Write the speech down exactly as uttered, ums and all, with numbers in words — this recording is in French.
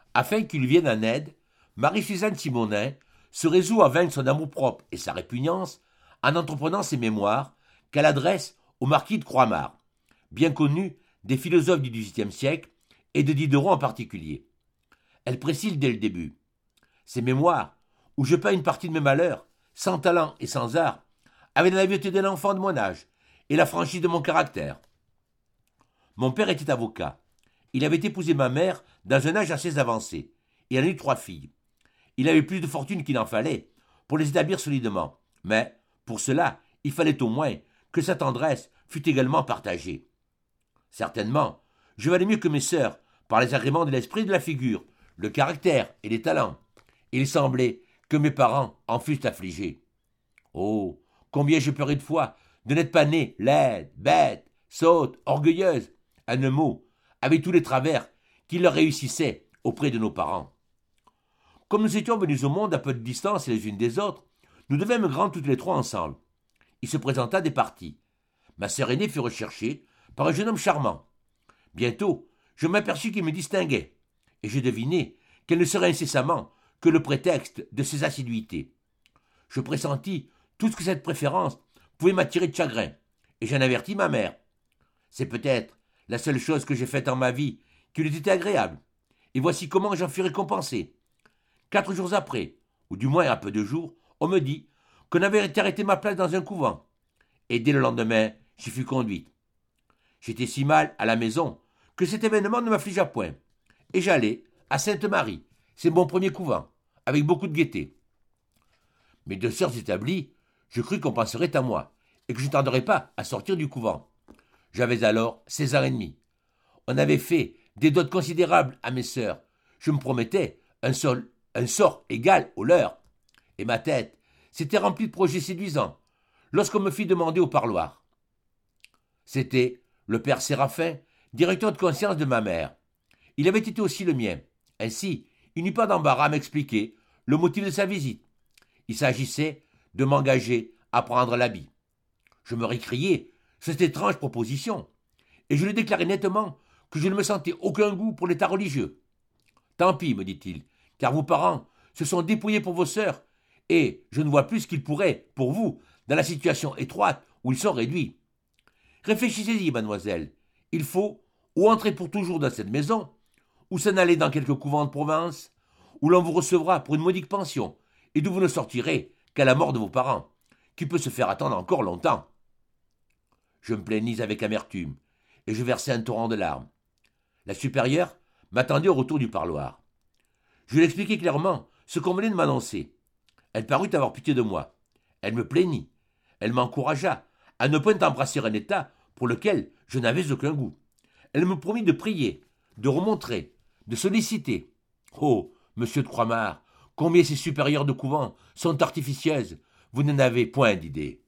Afin qu'il lui vienne en aide, Marie-Suzanne Simonin se résout à vaincre son amour-propre et sa répugnance en entreprenant ses mémoires qu'elle adresse au marquis de Croixmare, bien connu des philosophes du dix-huitième siècle et de Diderot en particulier. Elle précise dès le début. Ces mémoires, où je peins une partie de mes malheurs, sans talent et sans art, avec la naïveté d'un enfant de mon âge et la franchise de mon caractère. Mon père était avocat. Il avait épousé ma mère dans un âge assez avancé, et en a eu trois filles. Il avait plus de fortune qu'il en fallait pour les établir solidement, mais pour cela, il fallait au moins que sa tendresse fût également partagée. Certainement, je valais mieux que mes sœurs par les agréments de l'esprit et de la figure, le caractère et les talents. Il semblait que mes parents en fussent affligés. Oh, combien je pleurais de fois de n'être pas née laide, bête, sotte, orgueilleuse, en un mot, avec tous les travers qui leur réussissaient auprès de nos parents. Comme nous étions venus au monde à peu de distance les unes des autres, nous devînmes grands toutes les trois ensemble. Il se présenta des partis. Ma sœur aînée fut recherchée par un jeune homme charmant. Bientôt, je m'aperçus qu'il me distinguait, et je devinai qu'elle ne serait incessamment que le prétexte de ses assiduités. Je pressentis tout ce que cette préférence pouvait m'attirer de chagrin, et j'en avertis ma mère. C'est peut-être la seule chose que j'ai faite en ma vie qui lui était agréable, et voici comment j'en fus récompensé. Quatre jours après, ou du moins à peu de jours, on me dit qu'on avait arrêté ma place dans un couvent, et dès le lendemain, j'y fus conduite. J'étais si mal à la maison que cet événement ne m'affligea point, et j'allai à Sainte-Marie, c'est mon premier couvent, avec beaucoup de gaieté. Mes deux sœurs établies, je crus qu'on penserait à moi, et que je ne tarderais pas à sortir du couvent. J'avais alors seize ans et demi. On avait fait des dots considérables à mes sœurs. Je me promettais un, sol, un sort égal au leur. Et ma tête s'était remplie de projets séduisants lorsqu'on me fit demander au parloir. C'était le père Séraphin, directeur de conscience de ma mère. Il avait été aussi le mien. Ainsi, il n'eut pas d'embarras à m'expliquer le motif de sa visite. Il s'agissait de m'engager à prendre l'habit. Je me récriai cette étrange proposition, et je lui déclarai nettement que je ne me sentais aucun goût pour l'état religieux. Tant pis, me dit-il, car vos parents se sont dépouillés pour vos sœurs, et je ne vois plus ce qu'ils pourraient, pour vous, dans la situation étroite où ils sont réduits. Réfléchissez-y, mademoiselle. Il faut ou entrer pour toujours dans cette maison, ou s'en aller dans quelque couvent de province, où l'on vous recevra pour une modique pension, et d'où vous ne sortirez qu'à la mort de vos parents, qui peut se faire attendre encore longtemps. Je me plaignis avec amertume, et je versai un torrent de larmes. La supérieure m'attendait au retour du parloir. Je lui expliquai clairement ce qu'on venait de m'annoncer. Elle parut avoir pitié de moi. Elle me plaignit. Elle m'encouragea à ne point embrasser un état pour lequel je n'avais aucun goût. Elle me promit de prier, de remontrer, de solliciter. Oh, monsieur de Croixmare, combien ces supérieures de couvent sont artificieuses, vous n'en avez point d'idée.